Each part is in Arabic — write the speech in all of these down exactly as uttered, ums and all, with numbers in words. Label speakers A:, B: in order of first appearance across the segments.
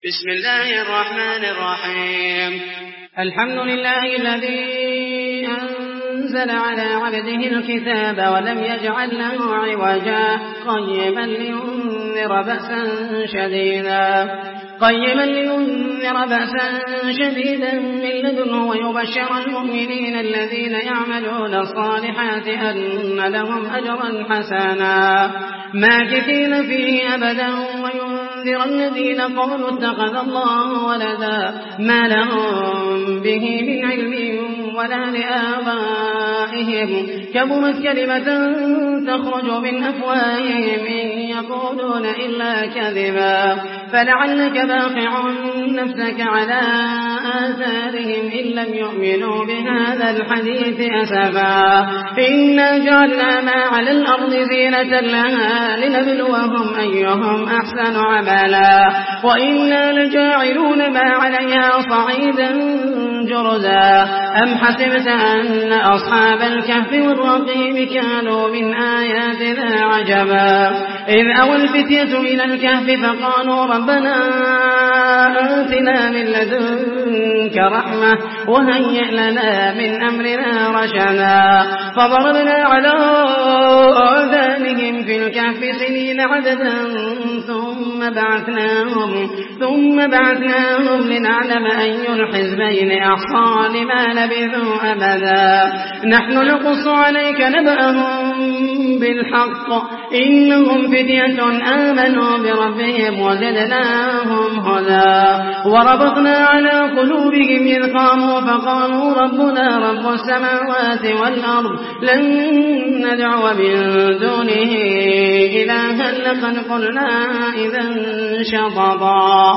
A: بسم الله الرحمن الرحيم.
B: الحمد لله الذي أنزل على عبده الكتاب ولم يجعل له عوجا قيما لينذر بأسا شديدا قيما لينذر بأسا شديدا من لدنه ويبشر المؤمنين الذين يعملون الصالحات أن لهم أجرا حسنا ماكثين فيه أبدا وينذر الذين قالوا اتخذ الله ولدا ما لهم به من علم ولا لآبائهم كبرت كلمة تخرج من أفواههم إن يقولون إلا كذبا فلعلك باقع نفسك على آثارهم إن لم يؤمنوا بهذا الحديث أسفا إنا جعلنا ما على الأرض زينة لها لنبلوهم أيهم أحسن عملا وإنا لجاعلون ما عليها صعيدا جرزا أم حسبت أن أصحاب الكهف والرقيم كانوا من آياتنا عجبا إذ أوى الفتية إلى الكهف فقالوا ربنا آتنا من لدنك رحمة وهيئ لنا من أمرنا رشدا فضربنا على آذانهم في الكهف سنين عددا ثم بعثناهم ثم بعثناهم لنعلم أي الحزبين أحصى لما لبثوا أمدا نحن نقص عليك نبأهم بالحق إنهم فتية آمنوا بربهم وزدناهم هدى وربطنا على قلوبهم إذ قاموا فقالوا ربنا رب السماوات والأرض لن ندعو من دونه إلها لقد قلنا إذا شططا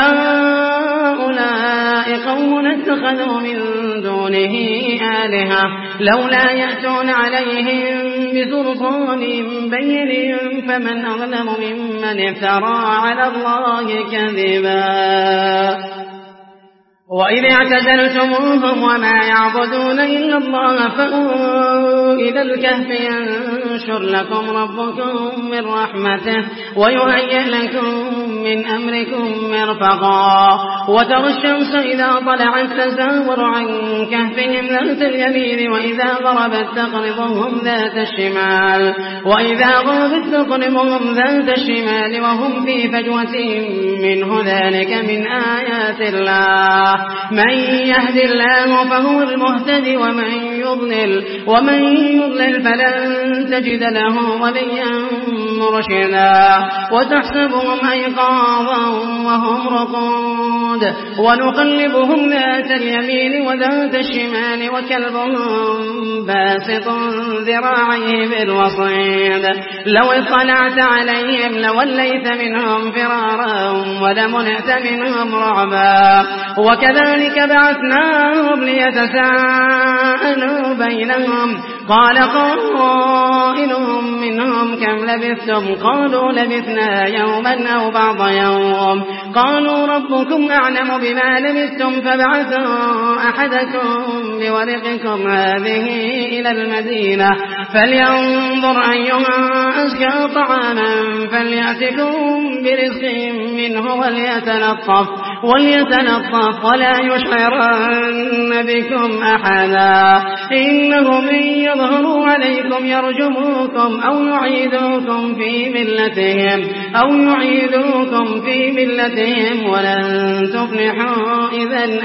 B: هؤلاء قوم اتخذوا من دونه آلهة لولا يأتون عليهم بسلطان بين فمن أظلم ممن افترى على الله كذبا وإذ اعتزلتموهم وما يعبدون إلا الله فأووا إلى الكهف ينشر لكم ربكم من رحمته ويهيئ لكم من أمركم مرفقا وترى الشمس إذا طلعت تزاور عن كهفهم ذات اليمين وإذا غربت تقرضهم ذات الشمال وإذا غربت تقرضهم ذات الشمال وهم في فجوة منه ذلك من آيات الله من يهد الله فهو المهتدي ومن يضلل ومن يضلل فلن تجد له وليا مرشدا وتحسبهم أيقاظا وهم رقود ونقلبهم ذات اليمين وذات الشمال وكلبهم باسط ذراعيه بالوصيد لو اطلعت عليهم لوليت منهم فرارا ولملئت منهم رعبا وكذلك بعثناهم ليتساءلوا بينهم قال قائل منهم كم لبثتم قالوا لبثنا يوما أو بعض يوم قالوا ربكم أعلم بما لبثتم فابعثوا أحدكم بورقكم هذه إلى المدينة فلينظر أيها أزكى طعاما فليأتكم برزق منه وليتلطف وليتلطف ولا يشعرن بكم أحدا إنهم إن يظهروا عليكم يرجموكم أو يعيدوكم في ملتهم أو يعيدوكم في ملتهم ولن تفلحوا إذا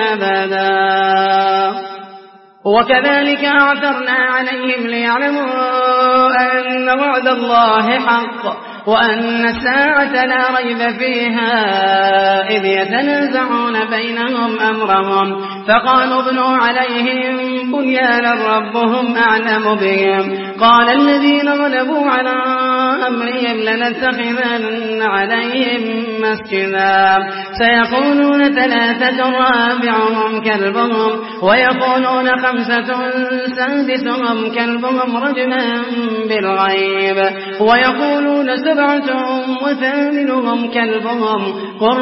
B: أبدا وكذلك أعثرنا عليهم ليعلموا أن وعد الله حق وأن الساعة لا ريب فيها إذ يتنازعون بينهم أمرهم فقالوا ابنوا عليهم بنيانا ربهم أعلم بهم قال الذين غلبوا على أمرهم لنتخذن عليهم مسجدا سيقولون ثلاثة رابعهم كلبهم ويقولون خمسة سادسهم كلبهم رجما بالغيب ويقولون سبعة وثامنهم كلبهم قل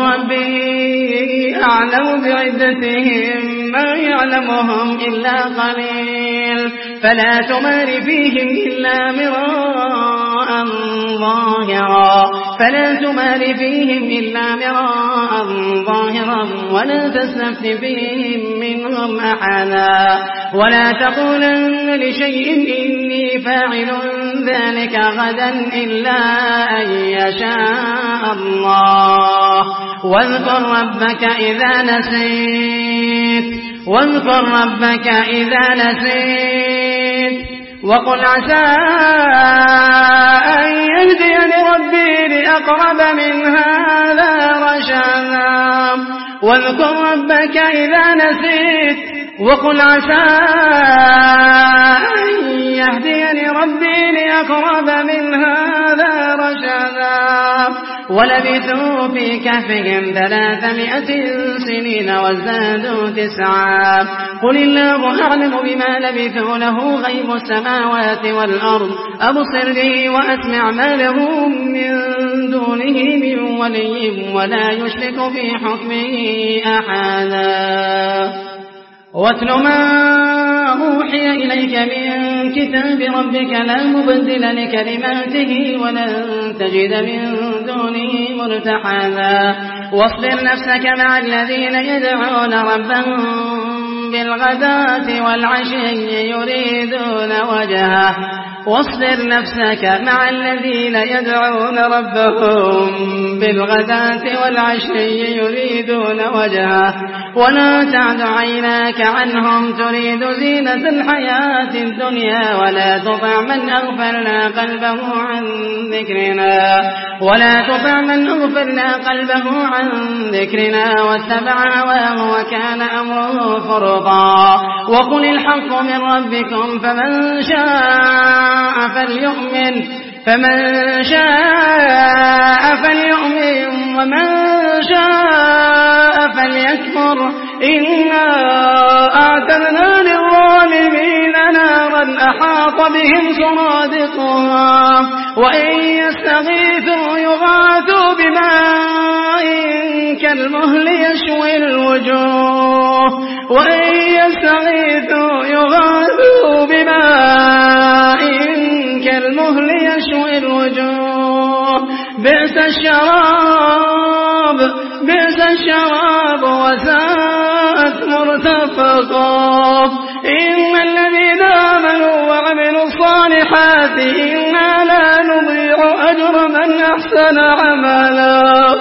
B: ربي أعلم بعدتهم ما يعلمهم إلا قليل فلا تمار فيهم إلا مراء مراء ظاهرا فلا تمار فيهم إلا مراء ظاهرا ولا تستفت فيهم منهم أحدا ولا تقولن لشيء إني فاعل ذلك غدا إلا أن يشاء الله واذكر ربك إذا نسيت واذكر ربك إذا نسيت وقل عسى أن يهديني ربي لأقرب من هذا رشدا واذكر ربك إذا نسيت وقل عسى أن يهديني ربي لأقرب من هذا رشدا ولبثوا في كهفهم ثلاثمائة سنين وازدادوا تسعا قل الله أعلم بما لبثوا له غيب السماوات والأرض أبصر به وأسمع ما لهم من دونه من ولي ولا يشرك في حكمه أحدا واتل ما أوحي إليك من كتاب ربك لا مبدل لكلماته ولن تجد من دونه ملتحدا واصبر نفسك مع الذين يدعون ربهم بالغداة والعشي يريدون وجهه واصبر نفسك مع الذين يدعون ربهم بالغداة والعشي يريدون وجهه ولا تعد عيناك عنهم تريد زينة الحياة الدنيا ولا تطع من أغفلنا قلبه عن ذكرنا ولا تطع من أغفلنا قلبه عن ذكرنا واتبع هواه وكان أمره فرطا وقل الحق من ربكم فمن شاء فليؤمن فمن شاء فليؤمن ومن شاء فليكفر إنا أعتدنا للظالمين نارا أحاط بهم سرادقها وإن يستغيثوا يغاثوا بماء كالمهل يشوي الوجوه وإن يستغيثوا يغاثوا بماء كالمهل يشوي الوجوه بئس الشراب بئس الشراب وساءت مرتفقا إن الذين آمنوا وعملوا الصالحات إنا لا نضيع أجر من أحسن عملا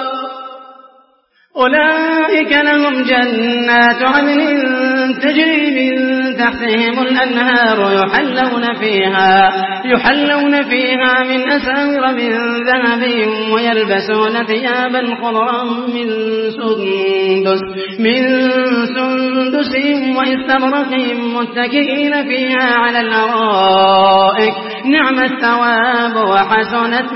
B: أولئك لهم جنات عدن تجري من تحتهم الأنهار يحلون فيها يحلون فيها من أساور من ذهب ويلبسون ثيابا خضرا من سندس من سندس واستبرق متكئين فيها على الأرائك نعم الثواب وحسنت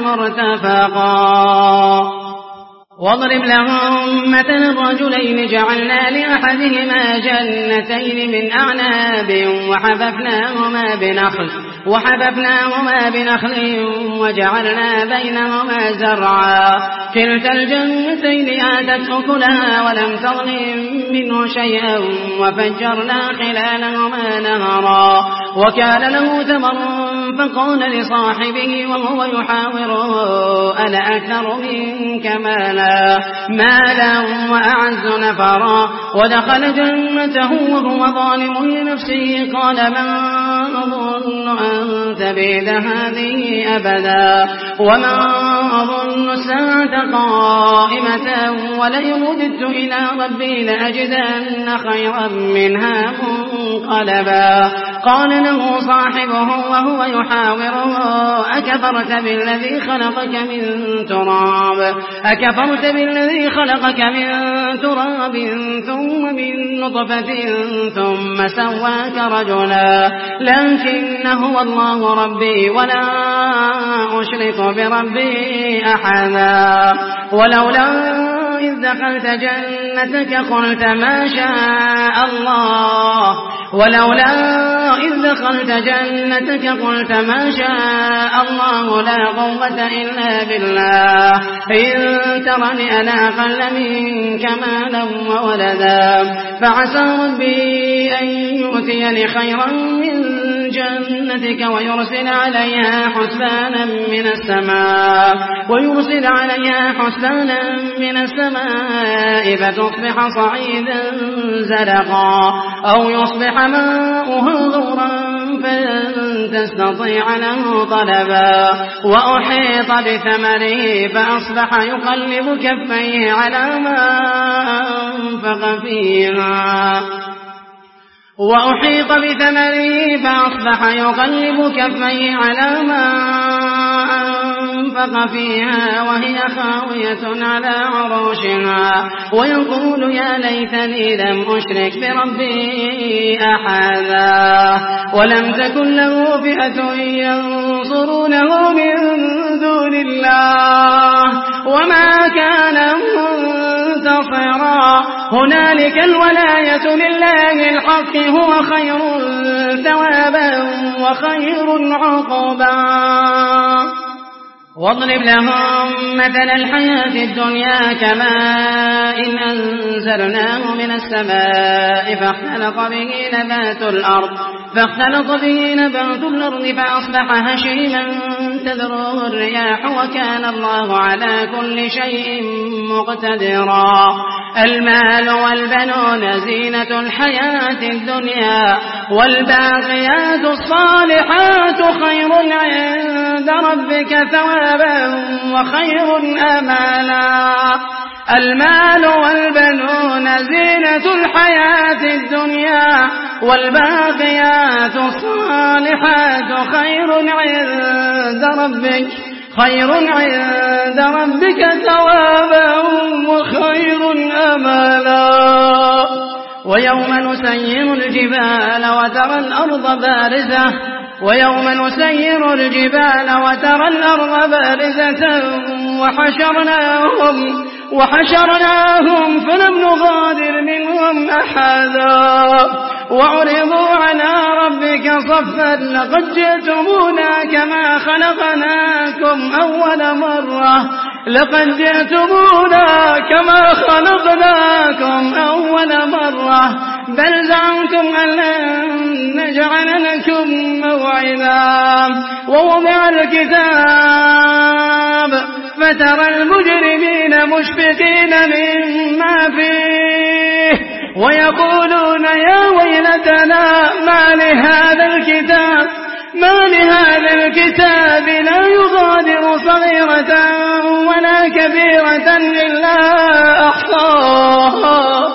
B: مرتفقا واضرب لهم مثل الرجلين جعلنا لأحدهما جنتين من أعناب وحففناهما بنخل وحففناهما بنخل وجعلنا بينهما زرعا كلتا الجنتين آتت أكلها ولم تظلم منه شيئا وفجرنا خلالهما نهرا وكان له ثمر فقال لصاحبه وهو يحاوره أنا أكثر منك مالا مالا وأعز نفرا ودخل جنته وهو ظالم لنفسه قال ما أظن أن تبيد هذه أبدا وما أظن الساعة قائمة ولئن رددت إلى ربي لأجدن خيرا منها منقلبا قال له صاحبه وهو يحاوره أكفرت بالذي خلقك من تراب أكفرت بالذي خلقك من تراب ثم من نطفة ثم سواك رجلا لكن هو الله ربي ولا أشرك بربي أحدا ولولا إذ دخلت جنتك قلت ما شاء الله ولولا إذ دخلت جنتك قلت ما شاء الله لا قوة إلا بالله إن ترني أنا أقل منك مالا وولدا فعسى ربي أن يؤتيني خيرا من جنتك ويرسل عليها حسبانا من السماء ويرسل عليها حسبانا من السماء فتصبح صعيدا زلقا أو يصبح ماؤها غورا فلن تستطيع له طلبا وأحيط بثمره فأصبح يقلب كفيه على ما أنفق فيها وأحيط بثمره فأصبح يقلب كفيه على ما أنفق فيها وهي خاوية على عروشها ويقول يا ليتني لم أشرك بربي أحدا ولم تكن له فئة ينصرونه من دون الله وما كان منتصرا هنالك الولاية لله الحق هو خير ثوابا وخير عقبا واضرب لهم مثل الحياة الدنيا كماء إن أنزلناه من السماء فاختلط به نبات الأرض فاختلط به نبات الأرض فأصبح هشيما تذروه الرياح وكان الله على كل شيء مقتدرا المال والبنون زينة الحياة الدنيا والباقيات الصالحات خير عند ربك ثوابا وخير أمالا المال والبنون زينة الحياة الدنيا والباقيات الصالحات خير عند ربك خير عند ربك ثوابا وخير أمالا ويوم نسير الجبال وترى الأرض بارزة ويوم نسير الجبال وترى الأرض بارزة وحشرناهم وحشرناهم فلم نغادر منهم أحدا وعرضوا على ربك صفا لقد جئتمونا كما خلقناكم أول مرة لقد جئتمونا كما خلقناكم أول مرة بل زعمتم أن لن نجعل لكم موعدا ووضع الكتاب فترى المجرمين مشفقين مما فيه ويقولون يا ويلتنا ما لهذا الكتاب ما لهذا الكتاب لا يغادر صغيرة ولا كبيرة إلا أحصاها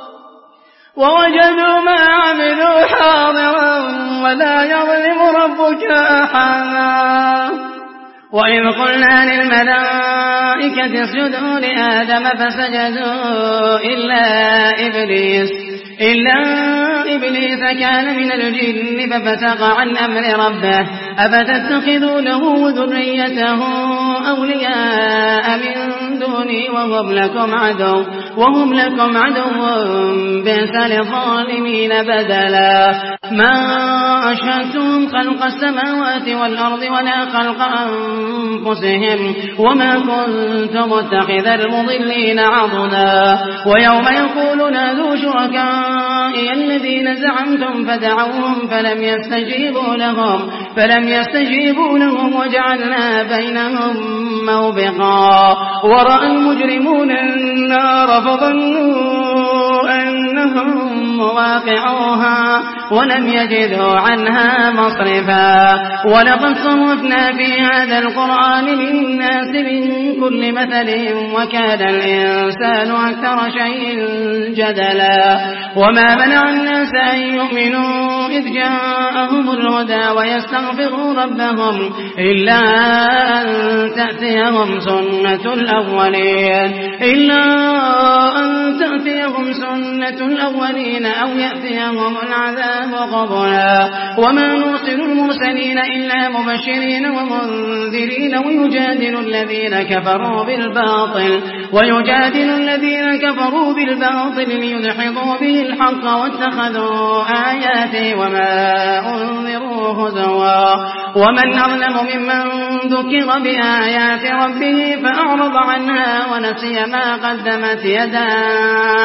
B: ووجدوا ما عملوا حاضرا ولا يظلم ربك أحدا وإذ قلنا للملائكة اسجدوا لآدم فسجدوا إلا إبليس إلا إبليس كان من الجن ففسق عن أمر ربه أفتتخذونه وذريته أولياء من دوني وهم لكم عدو وهم لكم عدو بئس للظالمين بدلا ما أشهدتهم خلق السماوات والأرض ولا خلق أنفسهم وما كنت متخذ المضلين عضدا ويوم يقول نادوا شركائي الذين زعمتم فدعوهم فلم يستجيبوا لهم فلم يستجيبوا لهم وجعلنا بينهم موبقا ورأى المجرمون النار فظنوا أنهم مواقعوها ولم يجدوا عنها مصرفا ولقد صرفنا في هذا القرآن للناس من كل مثل وكان الإنسان أكثر شيء جدلا وما منع الناس أن يؤمنوا إذ جاءهم الهدى ويستغفروا ربهم إلا أن تأتيهم سنة الأولين إلا أن تأتيهم سنة الأولين أو يأتيهم العذاب قبلا وما نرسل المرسلين إلا مبشرين ومنذرين ويجادل الذين كفروا بالباطل ويجادل الذين كفروا بالباطل ليدحضوا به الحق واتخذوا آياتي وما أنذروا هزوا ومن أظلم ممن ذكر بآيات ربه فأعرض عنها ونسي ما قدمت يداه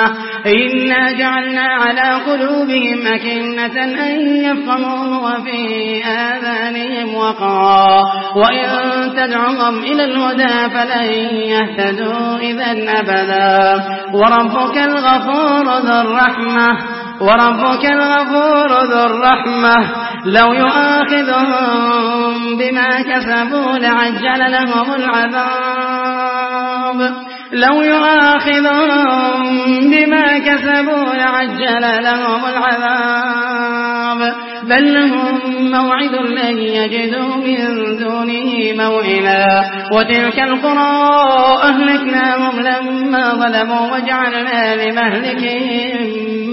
B: إنا جعلنا على قلوبهم أكنة أن يفقهوه وفي آذانهم وقرا وإن تدعهم إلى الهدى فلن يهتدوا إذا أبدا وربك الغفور ذو الرحمة وربك الغفور ذو الرحمة لو يؤاخذهم بما كسبوا لعجل لهم العذاب لو يؤاخذهم بما كسبوا لعجل لهم العذاب بل لهم موعد لن يجدوا من دونه موئلا وتلك القرى أهلكناهم لما ظلموا وجعلنا لمهلكهم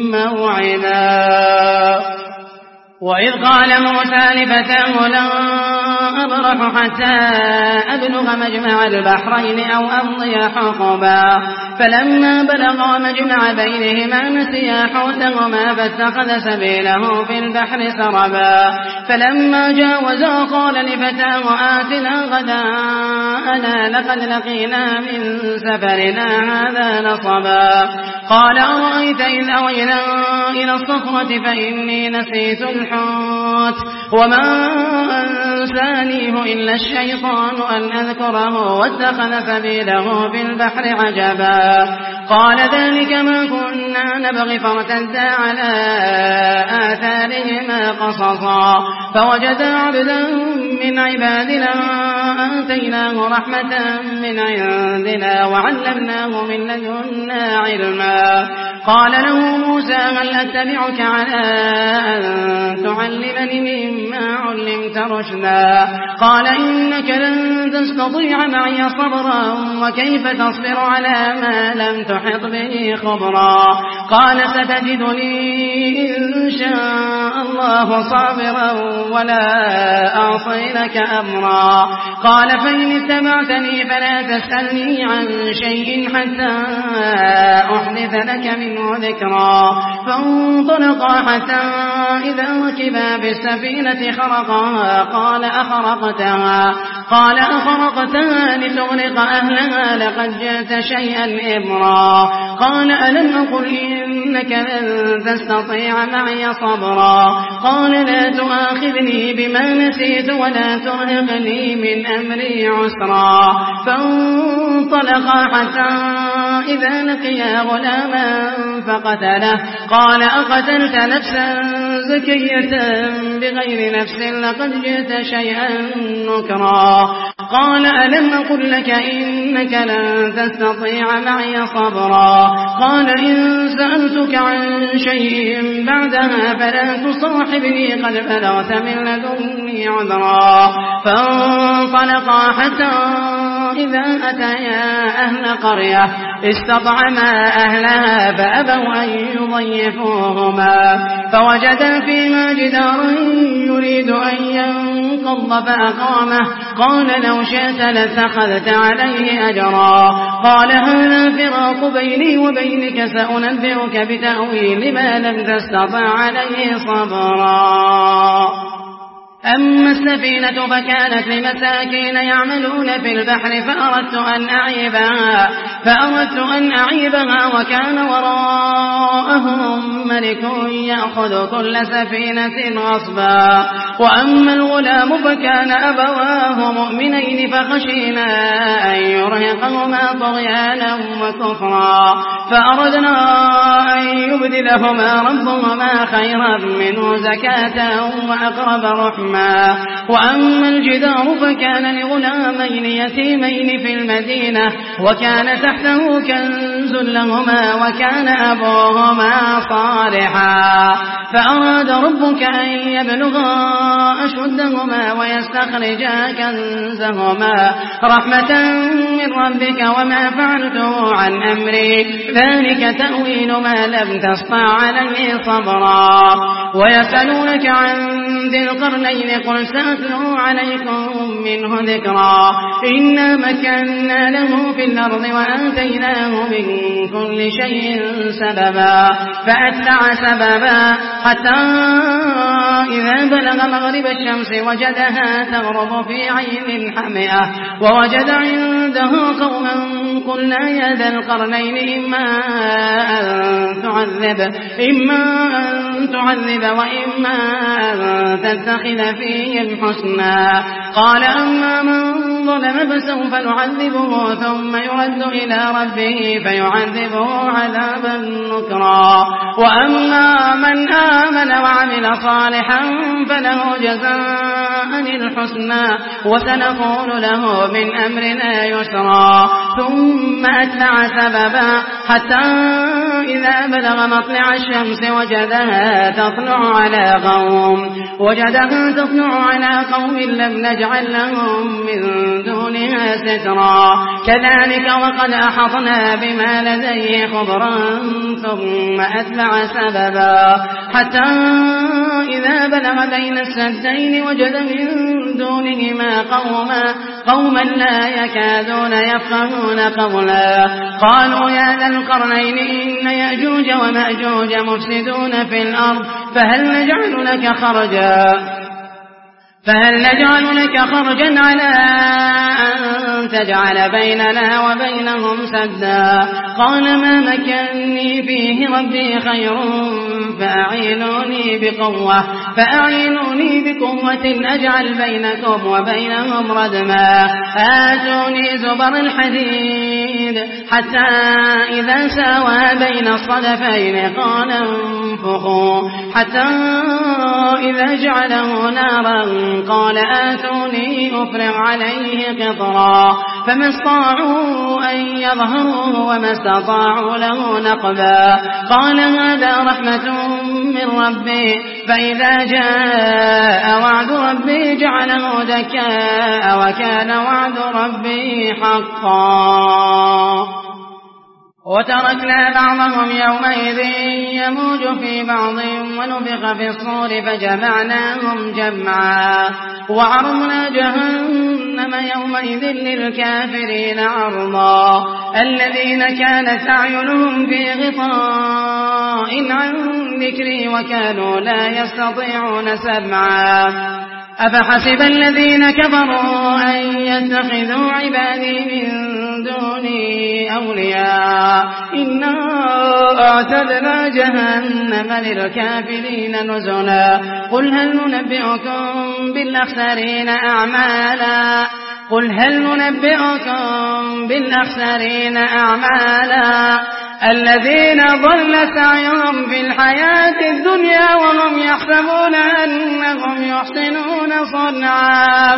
B: موعدا وإذ قال موسى لفتاه لن أبرح حتى أبلغ مجمع البحرين أو أمضي حقبا فلما بلغا مجمع بينهما نسيا حوتهما فاتخذ سبيله في البحر سربا فلما جاوزا قال لفتاه آتنا غداءنا لقد لقينا من سفرنا هذا نصبا قال أرأيت إذ أوينا إلى الصخرة فإني نسيت الحوت وما أنسانيه إلا الشيطان أن أذكره واتخذ سبيله في البحر عجبا قال ذلك ما كنا نبغي فارتدا على آثارهما قصصا فوجدا عبدا من عبادنا آتيناه رحمة من عندنا وعلمناه من لدنا علما قال له موسى هل أتبعك على أن تعلمني مما علمت رشدا قال إنك لن تستطيع معي صبرا وكيف تصبر على ما لم تحط به خبرا قال ستجدني إن شاء الله صابرا ولا أعصي لك أمرا قال فإن اتبعتني فلا تسألني عن شيء حتى أحدث لك منه ذكرا فانطلقا حتى إذا ركبا بالسفينة خرقها قال أخرقتها قال أخرقتها لتغرق أهلها لقد جئت شيئا إمرا قال ألم أقل إنك لن تستطيع معي صبرا قال لا تؤاخذني بما نسيت ولا ترهقني من أمري عسرا فانطلقا حتى إذا لقيا غلاما فقتله قال أقتلت نفسا زكية بغير نفس لقد جئت شيئا نكرا قال ألم أقل لك إنك لن تستطيع معي صبرا قال إن سألتك عن شيء بعدها فلا تصاحبني قد بلغت من لدني عذرا فانطلقا حتى إذا أتيا أهل قرية استطعما أهلها فأبوا أن يضيفوهما فوجدا فيما جدارا يريد أن ينقض فأقامه قال لو شئت لاتخذت عليه أجرا قال هذا فراق بيني وبينك سأنبئك بتأويل ما لم تستطع عليه صبرا أما السفينة فكانت لمساكين يعملون في البحر فأردت أن أعيبها فأردت أن أعيبها وكان وراءهم ملك يأخذ كل سفينة غصبا وأما الغلام فكان أبواه مؤمنين فخشينا أن يرهقهما طغيانا وكفرا فأردنا أن يبدلهما ربهما خيرا منه زكاة وأقرب رحمة وأما الجدار فكان لغلامين يتيمين في المدينة وكان تحته كنز لهما وكان أبوهما صالحا فأراد ربك أن يبلغا أشدهما ويستخرجا كنزهما رحمة من ربك وما فعلته عن أمري ذلك تأويل ما لم تسطع عليه صبرا ويسألونك عن ذي القرنين قل سأتلو عليكم منه ذكرا إنا مكنا له في الأرض وآتيناه من كل شيء سببا فأتبع سببا حتى إذا بلغ مغرب الشمس وجدها تغرب في عين حمئة ووجد عنده قوما قلنا يا ذا القرنين إما أن تعذب إما أن تعذب وإما أن تتخذ فيهم حسنا. قال أما من ظلم فسوف نعذبه ثم يرد إلى ربه فيعذبه عذابا نكرا. وأما من آمن وعمل صالحا فله جزاء الحسنى وسنقول له من أمرنا يسرا. ثم أتبع سببا حتى إذا بلغ مطلع الشمس وجدها تطلع على قوم وجدها تطلع على قوم لم نجعل لهم من دونها سترا. كذلك وقد أحطنا بما لديه خبرا. ثم أتبع سببا حتى إذا بلغ بين السدين وجد من دونهما قوما قوما لا يكادون يفقهون قولا. قالوا يا ذا القرنين إن يأجوج ومأجوج مفسدون في الأرض فهل نجعل لك خرجا فهل نجعل لك خرجا على أن تجعل بيننا وبينهم سدا. قال ما مكنني فيه ربي خير فأعينوني بقوة فأعينوني بقوة أجعل بينكم وبينهم ردما. آتوني زبر الحديد حتى إذا ساوى بين الصدفين قال انفخوا حتى إذا جعله نارا قال آتوني أفرغ عليه قطرا. فما استطاعوا أن يظهروه وما استطاعوا له نقبا. قال هذا رحمة من ربي فإذا جاء وعد ربي جعله دكاء وكان وعد ربي حقا. وتركنا بعضهم يومئذ يموج في بعض ونفخ في الصور فجمعناهم جمعا. وعرضنا جهنم يومئذ للكافرين عرضا. الذين كانت أعينهم في غطاء عن ذكري وكانوا لا يستطيعون سمعا. أفحسب الذين كفروا أن يتخذوا عبادي من دوني أولياء إنا أعتدنا جهنم للكافرين نزلا. قل هل ننبئكم بالأخسرين أعمالا قل هل ننبئكم بالأخسرين أعمالا الذين ضل سعيهم في الحياة الدنيا وهم يحسبون أنهم يحسنون صنعا.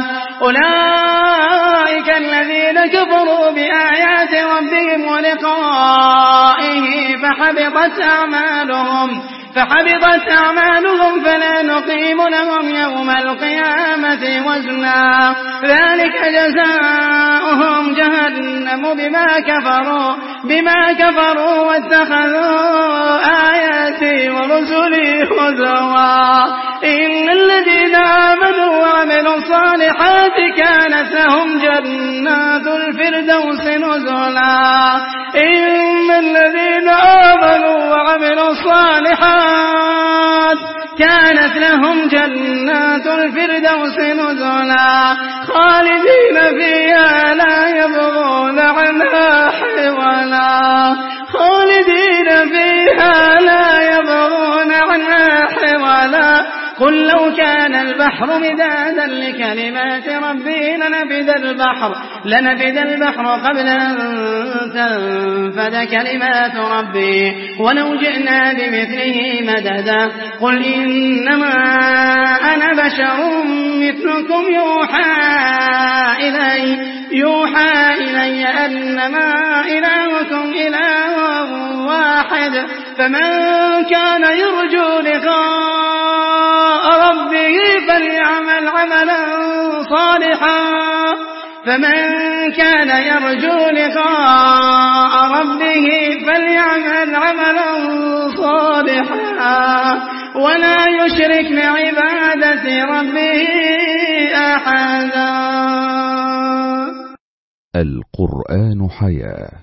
B: أولئك الذين كفروا بآيات ربهم ولقائه فحبطت أعمالهم فحبطت أعمالهم فلا نقيم لهم يوم القيامة وزنا. ذلك جزاؤهم جهنم بما كفروا بما كفروا واتخذوا آياتي ورسلي هزوا. إن الذين آمنوا وعملوا الصالحات كانت لهم جنات الفردوس نزلا. إن الذين آمنوا وعملوا الصالحات كانت لهم جنات الفردوس نزلا خالدين فيها لا يبغون عنها حولا خالدين فيها لا يبغون عنها حولا. قل لو كان البحر مدادا لكلمات ربي لنفد البحر لنفد البحر قبل أن تنفد كلمات ربي ولو جئنا بمثله مددا. قل إنما أنا بشر مثلكم يوحى إلي يوحى إلي أنما إلهكم إله واحد. فمن كان يرجو لقاء ربه فليعمل عملا صالحا فمن كان يرجو لقاء ربه فليعمل عملا صالحا ولا يشرك بعبادة ربه أحدا.
C: القرآن حياة.